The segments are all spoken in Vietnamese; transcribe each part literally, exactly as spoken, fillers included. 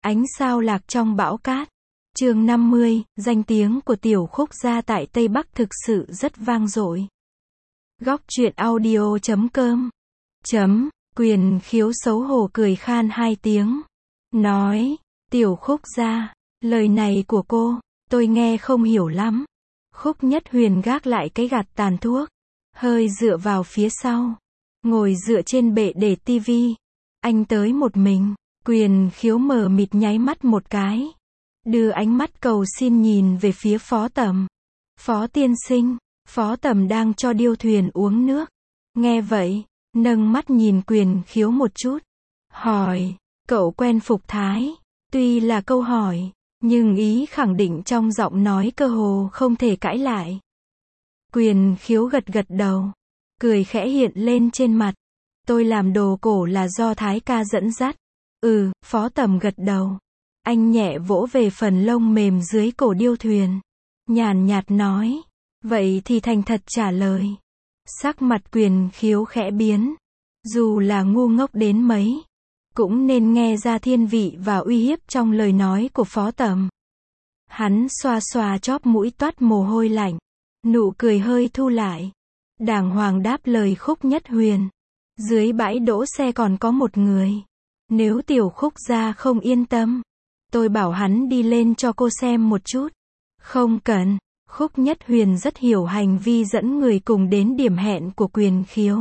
Ánh sao lạc trong bão cát. Chương năm mươi, danh tiếng của Tiểu Khúc Gia tại Tây Bắc thực sự rất vang dội. Góc truyện audio chấm com. Chấm, Quyền Khiếu xấu hổ cười khan hai tiếng. Nói, Tiểu Khúc Gia, lời này của cô, tôi nghe không hiểu lắm. Khúc Nhất Huyền gác lại cái gạt tàn thuốc, hơi dựa vào phía sau, ngồi dựa trên bệ để tivi. Anh tới một mình. Quyền Khiếu mờ mịt nháy mắt một cái, đưa ánh mắt cầu xin nhìn về phía Phó Tầm. Phó tiên sinh. Phó Tầm đang cho điêu thuyền uống nước. Nghe vậy, nâng mắt nhìn Quyền Khiếu một chút, hỏi, cậu quen Phục Thái? Tuy là câu hỏi, nhưng ý khẳng định trong giọng nói cơ hồ không thể cãi lại. Quyền Khiếu gật gật đầu, cười khẽ hiện lên trên mặt. Tôi làm đồ cổ là do Thái ca dẫn dắt. Ừ, Phó Tầm gật đầu. Anh nhẹ vỗ về phần lông mềm dưới cổ điêu thuyền, nhàn nhạt nói, vậy thì thành thật trả lời. Sắc mặt Quyền Khiếu khẽ biến. Dù là ngu ngốc đến mấy, cũng nên nghe ra thiên vị và uy hiếp trong lời nói của Phó Tầm. Hắn xoa xoa chóp mũi toát mồ hôi lạnh, nụ cười hơi thu lại, đàng hoàng đáp lời Khúc Nhất Huyền. Dưới bãi đỗ xe còn có một người. Nếu Tiểu Khúc Gia không yên tâm, tôi bảo hắn đi lên cho cô xem một chút. Không cần. Khúc Nhất Huyền rất hiểu hành vi dẫn người cùng đến điểm hẹn của Quyền Khiếu.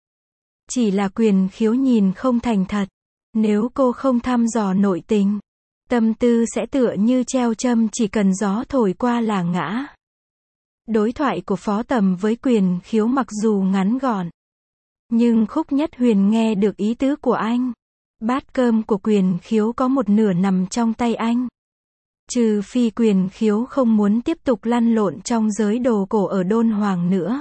Chỉ là Quyền Khiếu nhìn không thành thật. Nếu cô không thăm dò nội tình, tâm tư sẽ tựa như treo châm chỉ cần gió thổi qua là ngã. Đối thoại của Phó Tầm với Quyền Khiếu mặc dù ngắn gọn, nhưng Khúc Nhất Huyền nghe được ý tứ của anh. Bát cơm của Quyền Khiếu có một nửa nằm trong tay anh. Trừ phi Quyền Khiếu không muốn tiếp tục lăn lộn trong giới đồ cổ ở Đôn Hoàng nữa.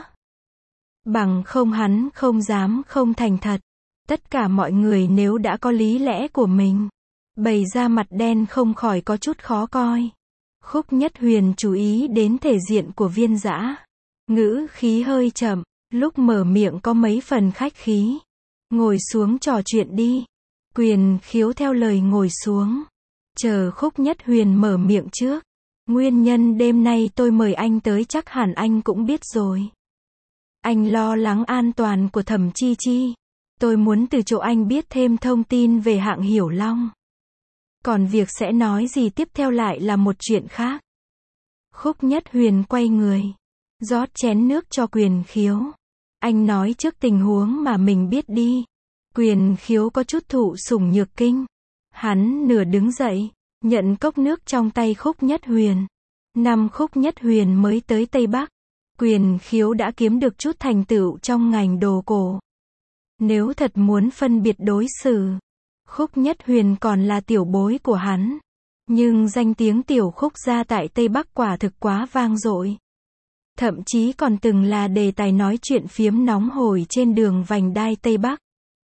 Bằng không hắn không dám không thành thật. Tất cả mọi người nếu đã có lý lẽ của mình, bày ra mặt đen không khỏi có chút khó coi. Khúc Nhất Huyền chú ý đến thể diện của Viên Dã. Ngữ khí hơi chậm, lúc mở miệng có mấy phần khách khí. Ngồi xuống trò chuyện đi. Quyền Khiếu theo lời ngồi xuống. Chờ Khúc Nhất Huyền mở miệng trước. Nguyên nhân đêm nay tôi mời anh tới chắc hẳn anh cũng biết rồi. Anh lo lắng an toàn của Thẩm Chi Chi. Tôi muốn từ chỗ anh biết thêm thông tin về hạng Hiểu Long. Còn việc sẽ nói gì tiếp theo lại là một chuyện khác. Khúc Nhất Huyền quay người, rót chén nước cho Quyền Khiếu. Anh nói trước tình huống mà mình biết đi. Quyền Khiếu có chút thụ sủng nhược kinh. Hắn nửa đứng dậy, nhận cốc nước trong tay Khúc Nhất Huyền. Năm Khúc Nhất Huyền mới tới Tây Bắc, Quyền Khiếu đã kiếm được chút thành tựu trong ngành đồ cổ. Nếu thật muốn phân biệt đối xử, Khúc Nhất Huyền còn là tiểu bối của hắn. Nhưng danh tiếng Tiểu Khúc Gia tại Tây Bắc quả thực quá vang dội. Thậm chí còn từng là đề tài nói chuyện phiếm nóng hổi trên đường vành đai Tây Bắc.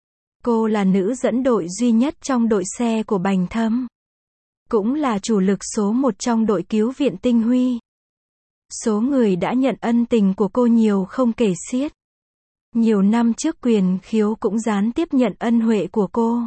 Cô là nữ dẫn đội duy nhất trong đội xe của Bành Thâm. Cũng là chủ lực số một trong đội cứu viện Tinh Huy. Số người đã nhận ân tình của cô nhiều không kể xiết. Nhiều năm trước Quyền Khiếu cũng gián tiếp nhận ân huệ của cô.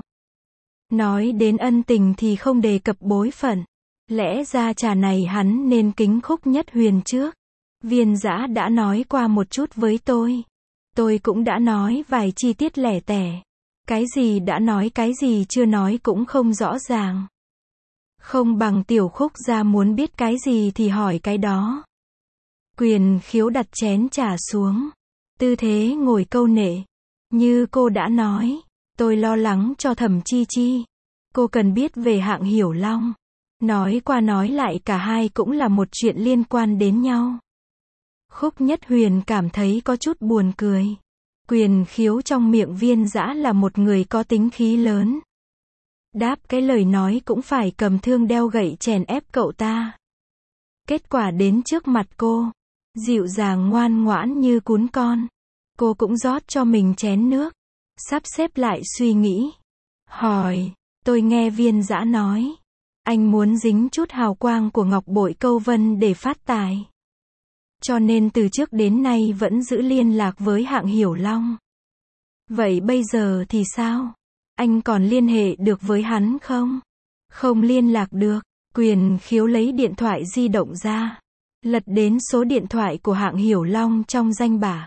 Nói đến ân tình thì không đề cập bối phận. Lẽ ra trà này hắn nên kính Khúc Nhất Huyền trước. Viên Dã đã nói qua một chút với tôi. Tôi cũng đã nói vài chi tiết lẻ tẻ. Cái gì đã nói cái gì chưa nói cũng không rõ ràng. Không bằng Tiểu Khúc Gia muốn biết cái gì thì hỏi cái đó. Quyền Khiếu đặt chén trà xuống. Tư thế ngồi câu nệ. Như cô đã nói, tôi lo lắng cho Thẩm Chi Chi. Cô cần biết về hạng Hiểu Long. Nói qua nói lại cả hai cũng là một chuyện liên quan đến nhau. Khúc Nhất Huyền cảm thấy có chút buồn cười. Quyền Khiếu trong miệng Viên Dã là một người có tính khí lớn. Đáp cái lời nói cũng phải cầm thương đeo gậy chèn ép cậu ta. Kết quả đến trước mặt cô, dịu dàng ngoan ngoãn như cún con. Cô cũng rót cho mình chén nước, sắp xếp lại suy nghĩ. Hỏi, tôi nghe Viên Dã nói, anh muốn dính chút hào quang của ngọc bội câu vân để phát tài. Cho nên từ trước đến nay vẫn giữ liên lạc với hạng Hiểu Long. Vậy bây giờ thì sao? Anh còn liên hệ được với hắn không? Không liên lạc được. Quyền Khiếu lấy điện thoại di động ra. Lật đến số điện thoại của hạng Hiểu Long trong danh bạ.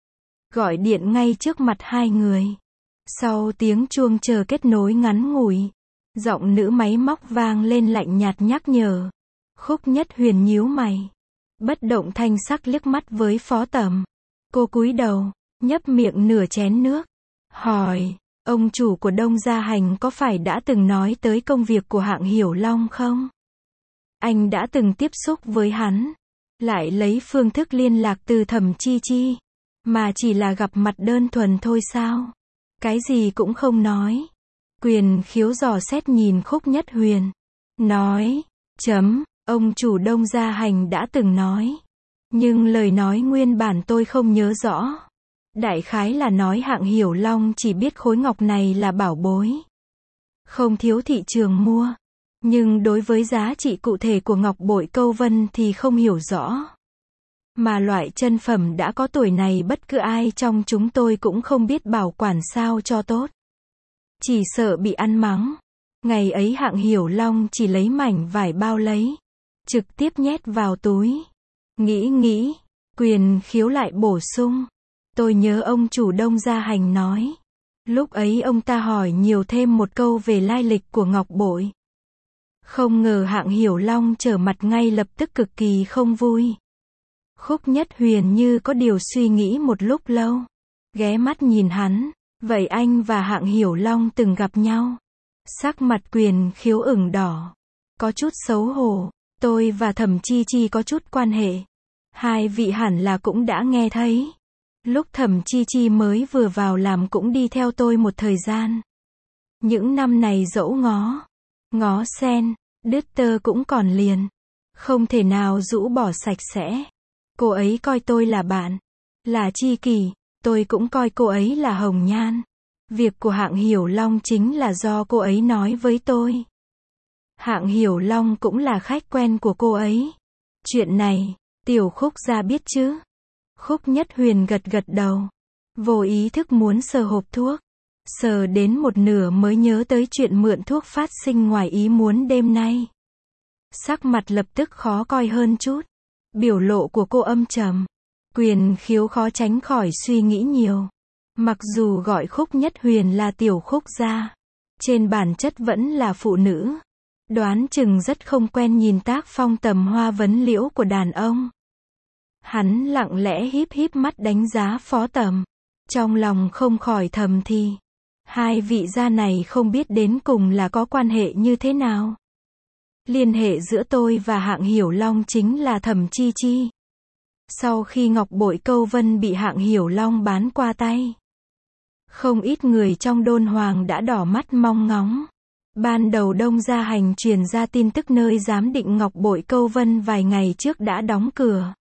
Gọi điện ngay trước mặt hai người. Sau tiếng chuông chờ kết nối ngắn ngủi, giọng nữ máy móc vang lên lạnh nhạt nhắc nhở. Khúc Nhất Huyền nhíu mày. Bất động thanh sắc liếc mắt với Phó Tầm. Cô cúi đầu, nhấp miệng nửa chén nước. Hỏi, ông chủ của Đông Gia Hành có phải đã từng nói tới công việc của hạng Hiểu Long không? Anh đã từng tiếp xúc với hắn. Lại lấy phương thức liên lạc từ Thẩm Chi Chi. Mà chỉ là gặp mặt đơn thuần thôi sao? Cái gì cũng không nói. Quyền Khiếu dò xét nhìn Khúc Nhất Huyền. Nói, chấm, ông chủ Đông Gia Hành đã từng nói. Nhưng lời nói nguyên bản tôi không nhớ rõ. Đại khái là nói hạng Hiểu Long chỉ biết khối ngọc này là bảo bối. Không thiếu thị trường mua. Nhưng đối với giá trị cụ thể của ngọc bội câu vân thì không hiểu rõ. Mà loại chân phẩm đã có tuổi này bất cứ ai trong chúng tôi cũng không biết bảo quản sao cho tốt. Chỉ sợ bị ăn mắng. Ngày ấy hạng Hiểu Long chỉ lấy mảnh vải bao lấy. Trực tiếp nhét vào túi. Nghĩ nghĩ. Quyền Khiếu lại bổ sung. Tôi nhớ ông chủ Đông Gia Hành nói. Lúc ấy ông ta hỏi nhiều thêm một câu về lai lịch của ngọc bội. Không ngờ hạng Hiểu Long trở mặt ngay lập tức cực kỳ không vui. Khúc Nhất Huyền như có điều suy nghĩ một lúc lâu. Ghé mắt nhìn hắn. Vậy anh và hạng Hiểu Long từng gặp nhau? Sắc mặt Quyền Khiếu ửng đỏ. Có chút xấu hổ. Tôi và Thẩm Chi Chi có chút quan hệ. Hai vị hẳn là cũng đã nghe thấy. Lúc Thẩm Chi Chi mới vừa vào làm cũng đi theo tôi một thời gian. Những năm này dẫu ngó. Ngó sen. Đứt tơ cũng còn liền. Không thể nào rũ bỏ sạch sẽ. Cô ấy coi tôi là bạn. Là tri kỷ. Tôi cũng coi cô ấy là hồng nhan. Việc của hạng Hiểu Long chính là do cô ấy nói với tôi. Hạng Hiểu Long cũng là khách quen của cô ấy. Chuyện này, Tiểu Khúc gia biết chứ? Khúc Nhất Huyền gật gật đầu. Vô ý thức muốn sờ hộp thuốc. Sờ đến một nửa mới nhớ tới chuyện mượn thuốc phát sinh ngoài ý muốn đêm nay. Sắc mặt lập tức khó coi hơn chút. Biểu lộ của cô âm trầm. Quyền Khiếu khó tránh khỏi suy nghĩ nhiều. Mặc dù gọi Khúc Nhất Huyền là Tiểu Khúc gia, trên bản chất vẫn là phụ nữ. Đoán chừng rất không quen nhìn tác phong tầm hoa vấn liễu của đàn ông. Hắn lặng lẽ híp híp mắt đánh giá Phó Tầm. Trong lòng không khỏi thầm thì. Hai vị gia này không biết đến cùng là có quan hệ như thế nào. Liên hệ giữa tôi và hạng Hiểu Long chính là Thẩm Chi Chi. Sau khi ngọc bội câu vân bị hạng Hiểu Long bán qua tay, không ít người trong đôn hoàng đã đỏ mắt mong ngóng. Ban đầu Đông Gia Hành truyền ra tin tức nơi giám định ngọc bội câu vân vài ngày trước đã đóng cửa.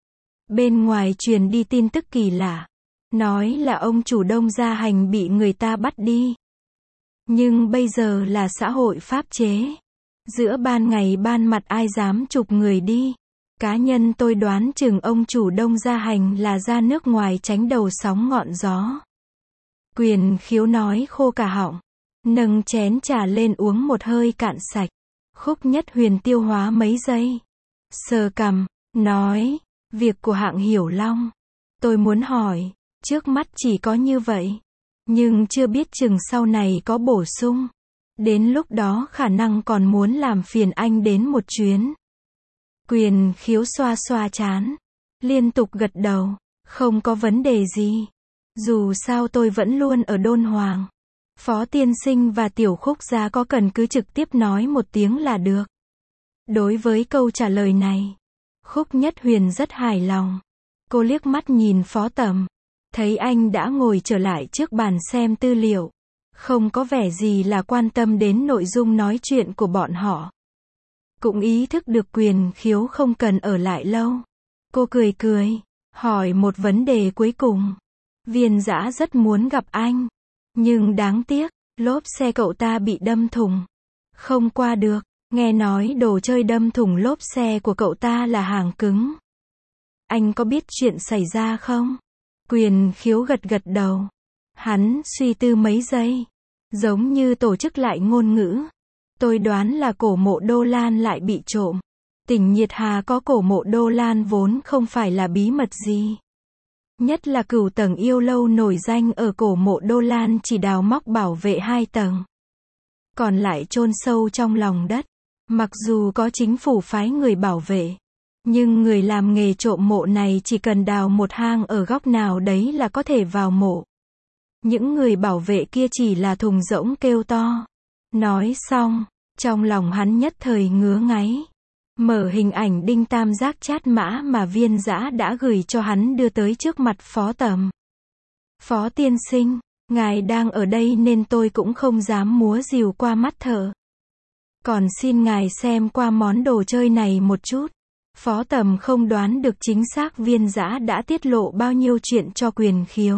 Bên ngoài truyền đi tin tức kỳ lạ. Nói là ông chủ Đông Gia Hành bị người ta bắt đi. Nhưng bây giờ là xã hội pháp chế. Giữa ban ngày ban mặt ai dám chụp người đi. Cá nhân tôi đoán chừng ông chủ Đông Gia Hành là ra nước ngoài tránh đầu sóng ngọn gió. Quyền Khiếu nói khô cả họng. Nâng chén trà lên uống một hơi cạn sạch. Khúc Nhất Huyền tiêu hóa mấy giây. Sờ cằm, nói, việc của hạng Hiểu Long. Tôi muốn hỏi, trước mắt chỉ có như vậy. Nhưng chưa biết chừng sau này có bổ sung. Đến lúc đó khả năng còn muốn làm phiền anh đến một chuyến. Quyền Khiếu xoa xoa trán. Liên tục gật đầu. Không có vấn đề gì. Dù sao tôi vẫn luôn ở đôn hoàng. Phó tiên sinh và Tiểu Khúc gia có cần cứ trực tiếp nói một tiếng là được. Đối với câu trả lời này, Khúc Nhất Huyền rất hài lòng. Cô liếc mắt nhìn Phó Tầm. Thấy anh đã ngồi trở lại trước bàn xem tư liệu. Không có vẻ gì là quan tâm đến nội dung nói chuyện của bọn họ. Cũng ý thức được Quyền Khiếu không cần ở lại lâu. Cô cười cười, hỏi một vấn đề cuối cùng. Viên Dã rất muốn gặp anh. Nhưng đáng tiếc, lốp xe cậu ta bị đâm thủng. Không qua được, nghe nói đồ chơi đâm thủng lốp xe của cậu ta là hàng cứng. Anh có biết chuyện xảy ra không? Quyền Khiếu gật gật đầu. Hắn suy tư mấy giây. Giống như tổ chức lại ngôn ngữ. Tôi đoán là cổ mộ Đô Lan lại bị trộm. Tỉnh Nhiệt Hà có cổ mộ Đô Lan vốn không phải là bí mật gì. Nhất là cửu tầng yêu lâu nổi danh ở cổ mộ Đô Lan chỉ đào móc bảo vệ hai tầng. Còn lại chôn sâu trong lòng đất. Mặc dù có chính phủ phái người bảo vệ, nhưng người làm nghề trộm mộ này chỉ cần đào một hang ở góc nào đấy là có thể vào mộ. Những người bảo vệ kia chỉ là thùng rỗng kêu to. Nói xong, trong lòng hắn nhất thời ngứa ngáy. Mở hình ảnh Đinh Tam Giác Chát Mã mà Viên Dã đã gửi cho hắn đưa tới trước mặt Phó Tầm. Phó tiên sinh, ngài đang ở đây nên tôi cũng không dám múa rìu qua mắt thợ. Còn xin ngài xem qua món đồ chơi này một chút. Phó Tầm không đoán được chính xác Viên Dã đã tiết lộ bao nhiêu chuyện cho Quyền Khiếu.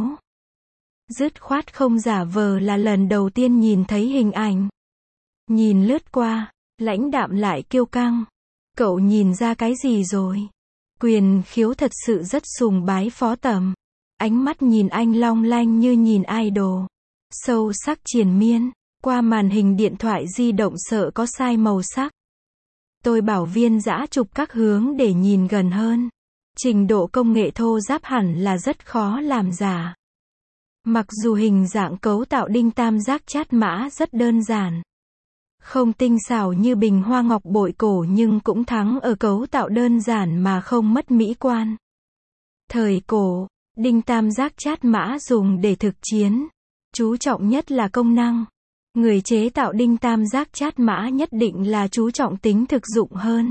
Dứt khoát không giả vờ là lần đầu tiên nhìn thấy hình ảnh. Nhìn lướt qua, lãnh đạm lại kiêu căng. Cậu nhìn ra cái gì rồi? Quyền Khiếu thật sự rất sùng bái Phó Tầm. Ánh mắt nhìn anh long lanh như nhìn idol. Sâu sắc triền miên. Qua màn hình điện thoại di động sợ có sai màu sắc. Tôi bảo Viên Dã chụp các hướng để nhìn gần hơn. Trình độ công nghệ thô ráp hẳn là rất khó làm giả. Mặc dù hình dạng cấu tạo Đinh Tam Giác Chát Mã rất đơn giản. Không tinh xảo như bình hoa ngọc bội cổ nhưng cũng thắng ở cấu tạo đơn giản mà không mất mỹ quan. Thời cổ, Đinh Tam Giác Chát Mã dùng để thực chiến. Chú trọng nhất là công năng. Người chế tạo Đinh Tam Giác Chát Mã nhất định là chú trọng tính thực dụng hơn.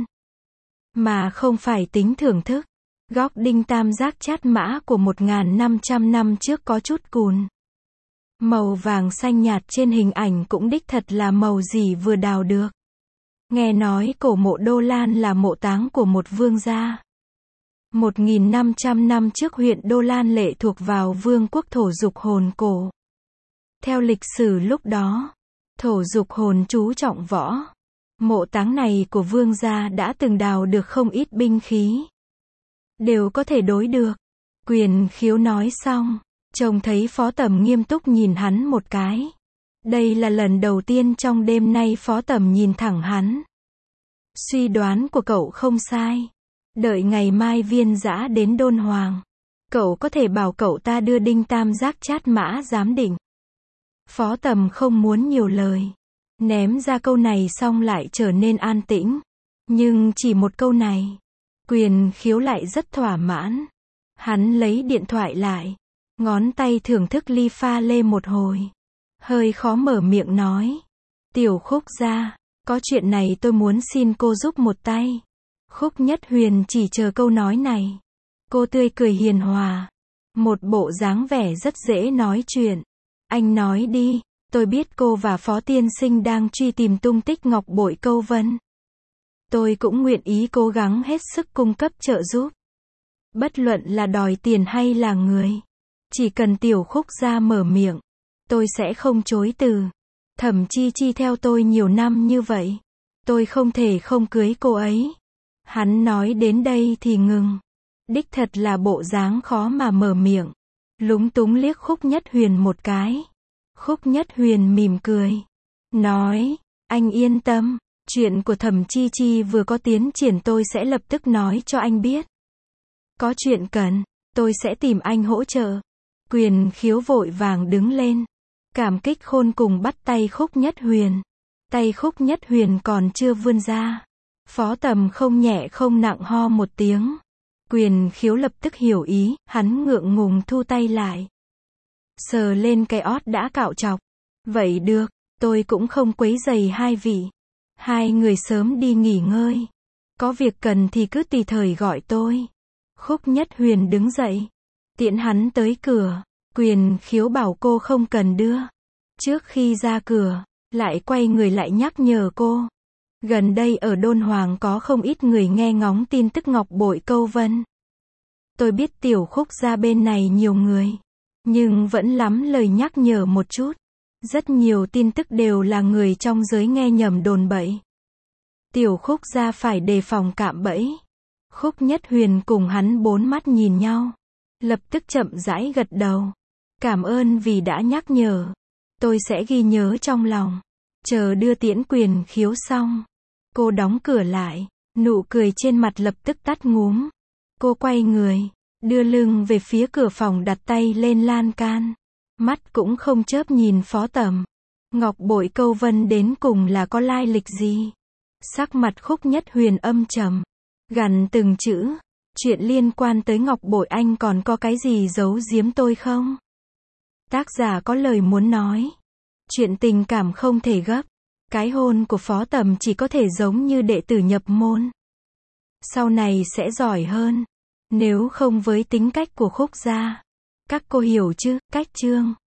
Mà không phải tính thưởng thức. Góc Đinh Tam Giác Chát Mã của một nghìn năm trăm năm trước có chút cùn. Màu vàng xanh nhạt trên hình ảnh cũng đích thật là màu gì vừa đào được. Nghe nói cổ mộ Đô Lan là mộ táng của một vương gia. một nghìn năm trăm năm trước huyện Đô Lan lệ thuộc vào vương quốc Thổ Dục Hồn cổ. Theo lịch sử lúc đó, Thổ Dục Hồn chú trọng võ. Mộ táng này của vương gia đã từng đào được không ít binh khí. Đều có thể đối được. Quyền Khiếu nói xong, trông thấy Phó Tầm nghiêm túc nhìn hắn một cái. Đây là lần đầu tiên trong đêm nay Phó Tầm nhìn thẳng hắn. Suy đoán của cậu không sai. Đợi ngày mai Viên Dã đến Đôn Hoàng, cậu có thể bảo cậu ta đưa Đinh Tam Giác Chát Mã giám định. Phó Tầm không muốn nhiều lời. Ném ra câu này xong lại trở nên an tĩnh. Nhưng chỉ một câu này, Quyền Khiếu lại rất thỏa mãn. Hắn lấy điện thoại lại, ngón tay thưởng thức ly pha lê một hồi. Hơi khó mở miệng nói. Tiểu Khúc gia, có chuyện này tôi muốn xin cô giúp một tay. Khúc Nhất Huyền chỉ chờ câu nói này. Cô tươi cười hiền hòa. Một bộ dáng vẻ rất dễ nói chuyện. Anh nói đi, tôi biết cô và Phó tiên sinh đang truy tìm tung tích ngọc bội Câu Vân. Tôi cũng nguyện ý cố gắng hết sức cung cấp trợ giúp. Bất luận là đòi tiền hay là người. Chỉ cần Tiểu Khúc gia mở miệng, tôi sẽ không chối từ. Thẩm Chi Chi theo tôi nhiều năm như vậy. Tôi không thể không cưới cô ấy. Hắn nói đến đây thì ngừng. Đích thật là bộ dáng khó mà mở miệng. Lúng túng liếc Khúc Nhất Huyền một cái. Khúc Nhất Huyền mỉm cười. Nói, anh yên tâm. Chuyện của Thẩm Chi Chi vừa có tiến triển tôi sẽ lập tức nói cho anh biết. Có chuyện cần, tôi sẽ tìm anh hỗ trợ. Quyền Khiếu vội vàng đứng lên. Cảm kích khôn cùng bắt tay Khúc Nhất Huyền. Tay Khúc Nhất Huyền còn chưa vươn ra. Phó Tầm không nhẹ không nặng ho một tiếng. Quyền Khiếu lập tức hiểu ý, hắn ngượng ngùng thu tay lại. Sờ lên cái ót đã cạo chọc. Vậy được, tôi cũng không quấy rầy hai vị. Hai người sớm đi nghỉ ngơi. Có việc cần thì cứ tùy thời gọi tôi. Khúc Nhất Huyền đứng dậy. Tiễn hắn tới cửa. Quyền Khiếu bảo cô không cần đưa. Trước khi ra cửa, lại quay người lại nhắc nhở cô. Gần đây ở Đôn Hoàng có không ít người nghe ngóng tin tức ngọc bội Câu Vân. Tôi biết Tiểu Khúc gia bên này nhiều người. Nhưng vẫn lắm lời nhắc nhở một chút. Rất nhiều tin tức đều là người trong giới nghe nhầm đồn bậy. Tiểu Khúc gia phải đề phòng cạm bẫy. Khúc Nhất Huyền cùng hắn bốn mắt nhìn nhau. Lập tức chậm rãi gật đầu. Cảm ơn vì đã nhắc nhở. Tôi sẽ ghi nhớ trong lòng. Chờ đưa tiễn quyền khiếu xong, cô đóng cửa lại, nụ cười trên mặt lập tức tắt ngúm. Cô quay người, đưa lưng về phía cửa phòng đặt tay lên lan can. Mắt cũng không chớp nhìn Phó Tầm. Ngọc Bội câu vân đến cùng là có lai lịch gì? Sắc mặt Khúc Nhất Huyền âm trầm, gằn từng chữ. Chuyện liên quan tới Ngọc Bội anh còn có cái gì giấu giếm tôi không? Tác giả có lời muốn nói. Chuyện tình cảm không thể gấp. Cái hôn của Phó Tầm chỉ có thể giống như đệ tử nhập môn. Sau này sẽ giỏi hơn. Nếu không với tính cách của Khúc gia. Các cô hiểu chứ, cách chương.